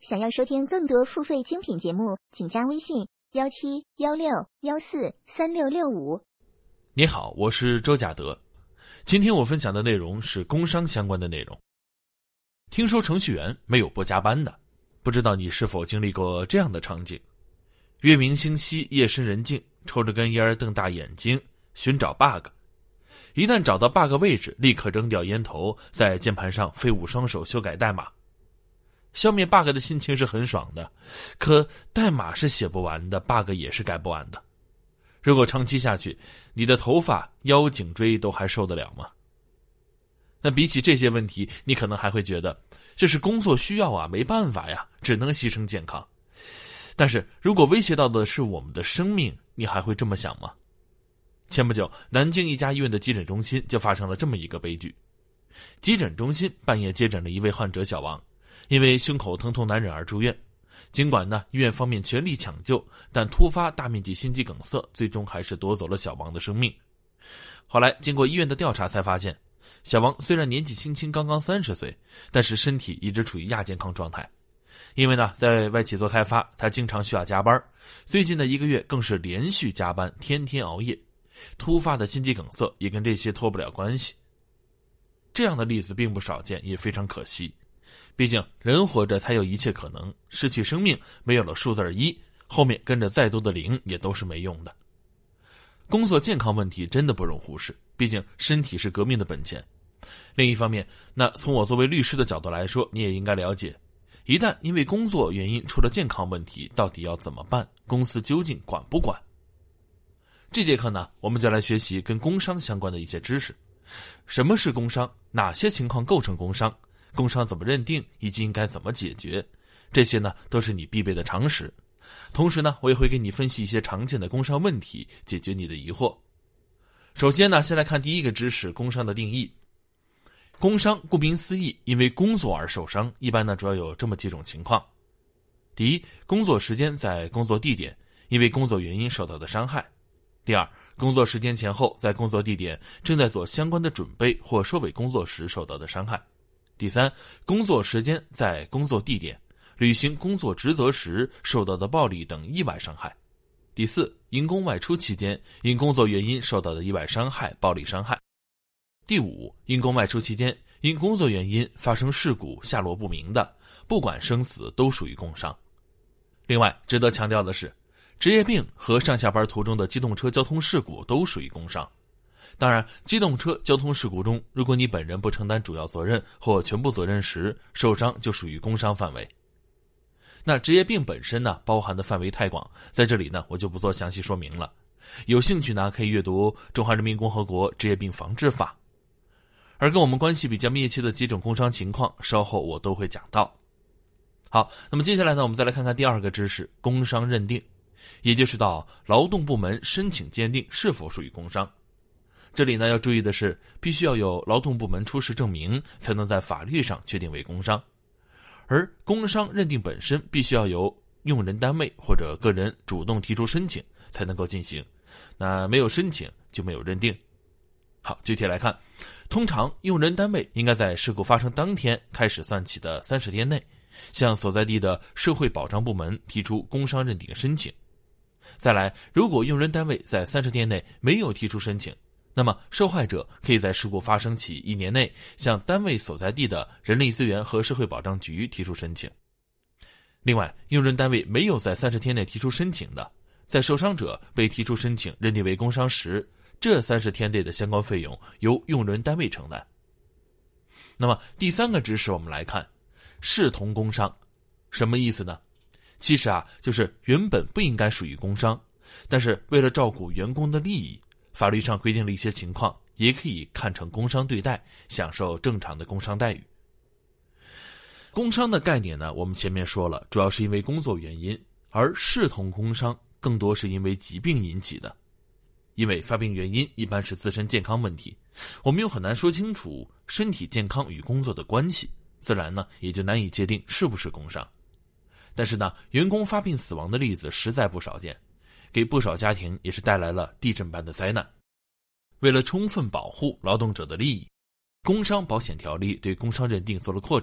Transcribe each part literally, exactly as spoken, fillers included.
想要收听更多付费精品节目，请加微信幺七幺六幺四三六六五。 你好，我是周甲德。今天我分享的内容是工伤相关的内容。听说程序员没有不加班的，不知道你是否经历过这样的场景：月明星稀，夜深人静，抽着根烟，瞪大眼睛寻找 bug。一旦找到 bug 位置，立刻扔掉烟头，在键盘上飞舞双手修改代码。消灭 bug 的心情是很爽的，可代码是写不完的， bug 也是改不完的。如果长期下去，你的头发、腰、颈椎都还受得了吗？那比起这些问题，你可能还会觉得这是工作需要啊，没办法呀，只能牺牲健康。但是如果威胁到的是我们的生命，你还会这么想吗？前不久，南京一家医院的急诊中心就发生了这么一个悲剧。急诊中心半夜接诊了一位患者小王，因为胸口疼痛难忍而住院。尽管呢，医院方面全力抢救，但突发大面积心肌梗塞最终还是夺走了小王的生命。后来经过医院的调查才发现，小王虽然年纪轻轻刚刚三十岁，但是身体一直处于亚健康状态。因为呢，在外企做开发，他经常需要加班，最近的一个月更是连续加班，天天熬夜。突发的心肌梗塞也跟这些脱不了关系。这样的例子并不少见，也非常可惜。毕竟人活着才有一切可能，失去生命没有了数字一，后面跟着再多的零也都是没用的。工作健康问题真的不容忽视，毕竟身体是革命的本钱。另一方面，那从我作为律师的角度来说，你也应该了解，一旦因为工作原因出了健康问题，到底要怎么办？公司究竟管不管？这节课呢，我们就来学习跟工伤相关的一些知识。什么是工伤？哪些情况构成工伤？工伤怎么认定，以及应该怎么解决？这些呢，都是你必备的常识。同时呢，我也会给你分析一些常见的工伤问题，解决你的疑惑。首先呢，先来看第一个知识，工伤的定义。工伤顾名思义，因为工作而受伤，一般呢主要有这么几种情况。第一，工作时间在工作地点，因为工作原因受到的伤害。第二，工作时间前后在工作地点正在做相关的准备或收尾工作时受到的伤害。第三，工作时间在工作地点履行工作职责时受到的暴力等意外伤害。第四，因公外出期间因工作原因受到的意外伤害、暴力伤害。第五，因公外出期间因工作原因发生事故下落不明的，不管生死都属于工伤。另外值得强调的是，职业病和上下班途中的机动车交通事故都属于工伤。当然，机动车交通事故中，如果你本人不承担主要责任或全部责任时，受伤就属于工伤范围。那职业病本身呢，包含的范围太广，在这里呢，我就不做详细说明了。有兴趣呢，可以阅读《中华人民共和国职业病防治法》。而跟我们关系比较密切的几种工伤情况，稍后我都会讲到。好，那么接下来呢，我们再来看看第二个知识，工伤认定。也就是到劳动部门申请鉴定是否属于工伤。这里呢要注意的是，必须要有劳动部门出示证明，才能在法律上确定为工伤。而工伤认定本身必须要由用人单位或者个人主动提出申请才能够进行，那没有申请就没有认定。好，具体来看，通常用人单位应该在事故发生当天开始算起的三十天内，向所在地的社会保障部门提出工伤认定申请。再来，如果用人单位在三十天内没有提出申请，那么受害者可以在事故发生起一年内向单位所在地的人力资源和社会保障局提出申请。另外，用人单位没有在三十天内提出申请的，在受伤者被提出申请认定为工伤时，这三十天内的相关费用由用人单位承担。那么第三个知识我们来看，视同工伤，什么意思呢？其实啊，就是原本不应该属于工伤，但是为了照顾员工的利益，法律上规定了一些情况，也可以看成工伤对待，享受正常的工伤待遇。工伤的概念呢，我们前面说了，主要是因为工作原因，而视同工伤更多是因为疾病引起的。因为发病原因一般是自身健康问题，我们又很难说清楚身体健康与工作的关系，自然呢也就难以界定是不是工伤。但是呢，员工发病死亡的例子实在不少见，给不少家庭也是带来了地震般的灾难。为了充分保护劳动者的利益，工伤保险条例对工伤认定做了扩展，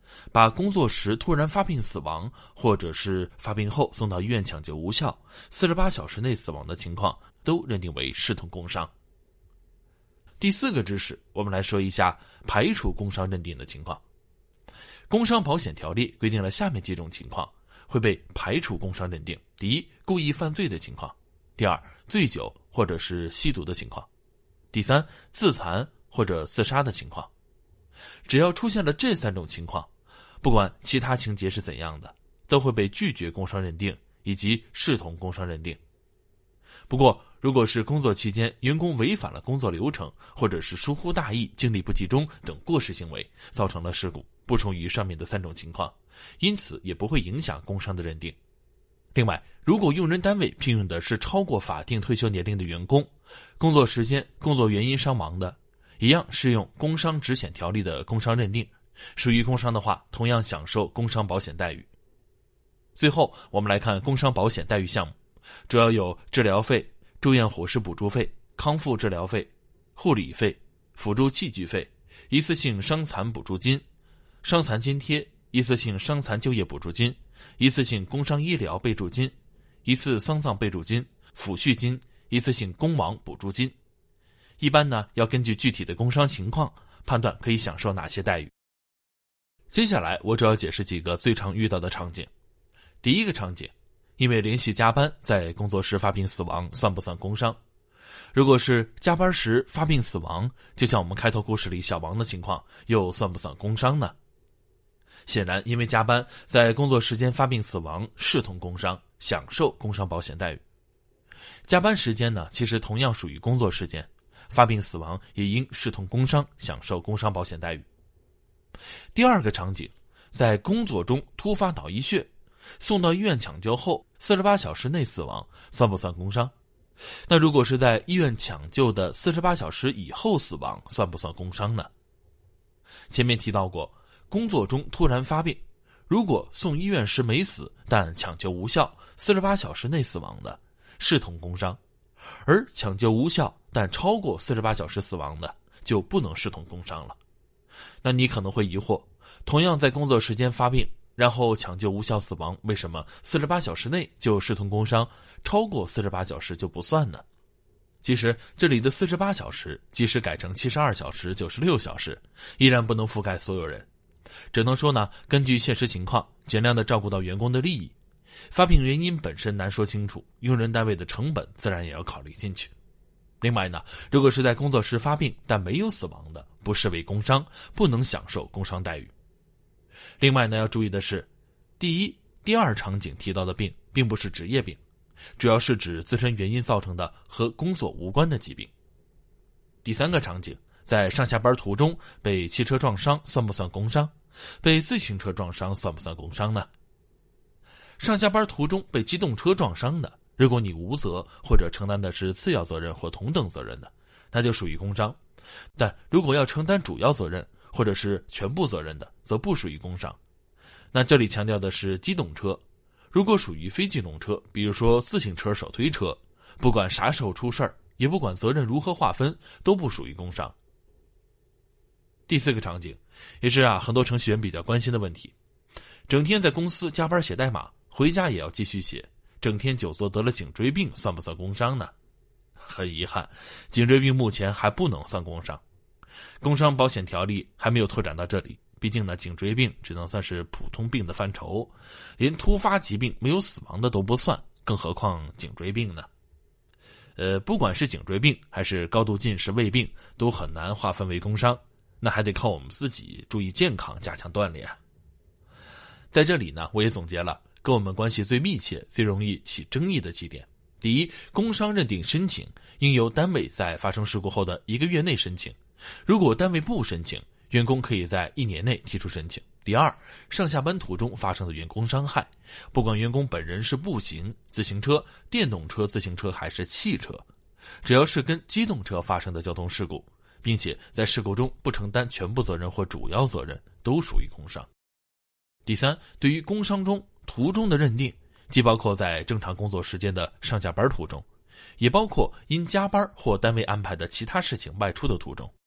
把工作时突然发病死亡，或者是发病后送到医院抢救无效，四十八小时内死亡的情况，都认定为视同工伤。第四个知识，我们来说一下排除工伤认定的情况。工伤保险条例规定了下面几种情况会被排除工伤认定：第一，故意犯罪的情况；第二，醉酒或者是吸毒的情况；第三，自残或者自杀的情况。只要出现了这三种情况，不管其他情节是怎样的，都会被拒绝工伤认定以及视同工伤认定。不过如果是工作期间员工违反了工作流程，或者是疏忽大意、精力不集中等过失行为，造成了事故，不属于上面的三种情况，因此也不会影响工伤的认定。另外，如果用人单位聘用的是超过法定退休年龄的员工，工作时间、工作原因伤亡的，一样适用工伤职险条例的工伤认定，属于工伤的话，同样享受工伤保险待遇。最后我们来看工伤保险待遇项目，主要有治疗费、住院伙食补助费、康复治疗费、护理费、辅助器具费、一次性伤残补助金、伤残津贴、一次性伤残就业补助金、一次性工伤医疗备助金、一次丧葬备助金、抚恤金、一次性工亡补助金。一般呢，要根据具体的工伤情况判断可以享受哪些待遇。接下来我主要解释几个最常遇到的场景。第一个场景，因为连续加班在工作时发病死亡，算不算工伤？如果是加班时发病死亡，就像我们开头故事里小王的情况，又算不算工伤呢？显然，因为加班在工作时间发病死亡，视同工伤，享受工伤保险待遇。加班时间呢，其实同样属于工作时间，发病死亡也应视同工伤，享受工伤保险待遇。第二个场景，在工作中突发脑溢血，送到医院抢救后四十八小时内死亡，算不算工伤？那如果是在医院抢救的四十八小时以后死亡，算不算工伤呢？前面提到过，工作中突然发病，如果送医院时没死，但抢救无效，四十八小时内死亡的，视同工伤；而抢救无效但超过四十八小时死亡的，就不能视同工伤了。那你可能会疑惑，同样在工作时间发病，然后抢救无效死亡，为什么四十八小时内就视同工伤，超过四十八小时就不算呢？其实这里的四十八小时即使改成七十二小时、九十六小时，依然不能覆盖所有人。只能说呢，根据现实情况，尽量的照顾到员工的利益。发病原因本身难说清楚，用人单位的成本自然也要考虑进去。另外呢，如果是在工作时发病但没有死亡的，不视为工伤，不能享受工伤待遇。另外呢，要注意的是，第一、第二场景提到的病并不是职业病，主要是指自身原因造成的和工作无关的疾病。第三个场景，在上下班途中被汽车撞伤，算不算工伤？被自行车撞伤算不算工伤呢？上下班途中被机动车撞伤的，如果你无责或者承担的是次要责任或同等责任的，那就属于工伤。但如果要承担主要责任或者是全部责任的，则不属于工伤。那这里强调的是机动车，如果属于非机动车，比如说自行车、手推车，不管啥时候出事儿，也不管责任如何划分，都不属于工伤。第四个场景，也是啊很多程序员比较关心的问题，整天在公司加班写代码，回家也要继续写，整天久坐得了颈椎病，算不算工伤呢？很遗憾，颈椎病目前还不能算工伤。工伤保险条例还没有拓展到这里，毕竟呢，颈椎病只能算是普通病的范畴，连突发疾病没有死亡的都不算，更何况颈椎病呢？呃，不管是颈椎病还是高度近视胃病，都很难划分为工伤，那还得靠我们自己注意健康，加强锻炼。在这里呢，我也总结了跟我们关系最密切、最容易起争议的几点。第一，工伤认定申请应由单位在发生事故后的一个月内申请，如果单位不申请，员工可以在一年内提出申请。第二，上下班途中发生的员工伤害，不管员工本人是步行、自行车、电动车、自行车还是汽车，只要是跟机动车发生的交通事故，并且在事故中不承担全部责任或主要责任，都属于工伤。第三，对于工伤中途中的认定，既包括在正常工作时间的上下班途中，也包括因加班或单位安排的其他事情外出的途中。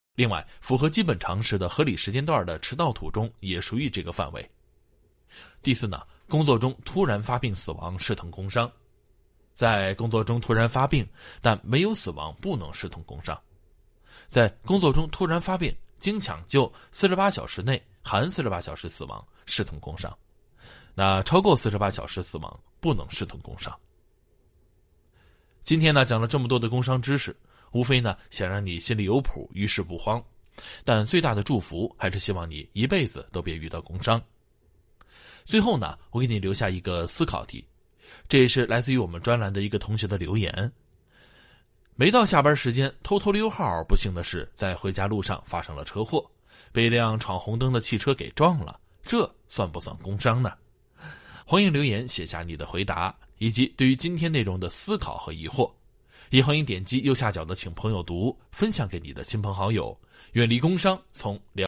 另外，符合基本常识的合理时间段的迟到途中也属于这个范围。第四呢，工作中突然发病死亡视同工伤。在工作中突然发病但没有死亡不能视同工伤。在工作中突然发病经抢救四十八小时内含四十八小时死亡视同工伤。那超过四十八小时死亡不能视同工伤。今天呢讲了这么多的工伤知识，无非呢想让你心里有谱，遇事不慌。但最大的祝福还是希望你一辈子都别遇到工伤。最后呢，我给你留下一个思考题，这也是来自于我们专栏的一个同学的留言。没到下班时间偷偷溜号，不幸的是在回家路上发生了车祸，被一辆闯红灯的汽车给撞了，这算不算工伤呢？欢迎留言写下你的回答，以及对于今天内容的思考和疑惑。也欢迎点击右下角的请朋友读，分享给你的亲朋好友。远离工伤，从了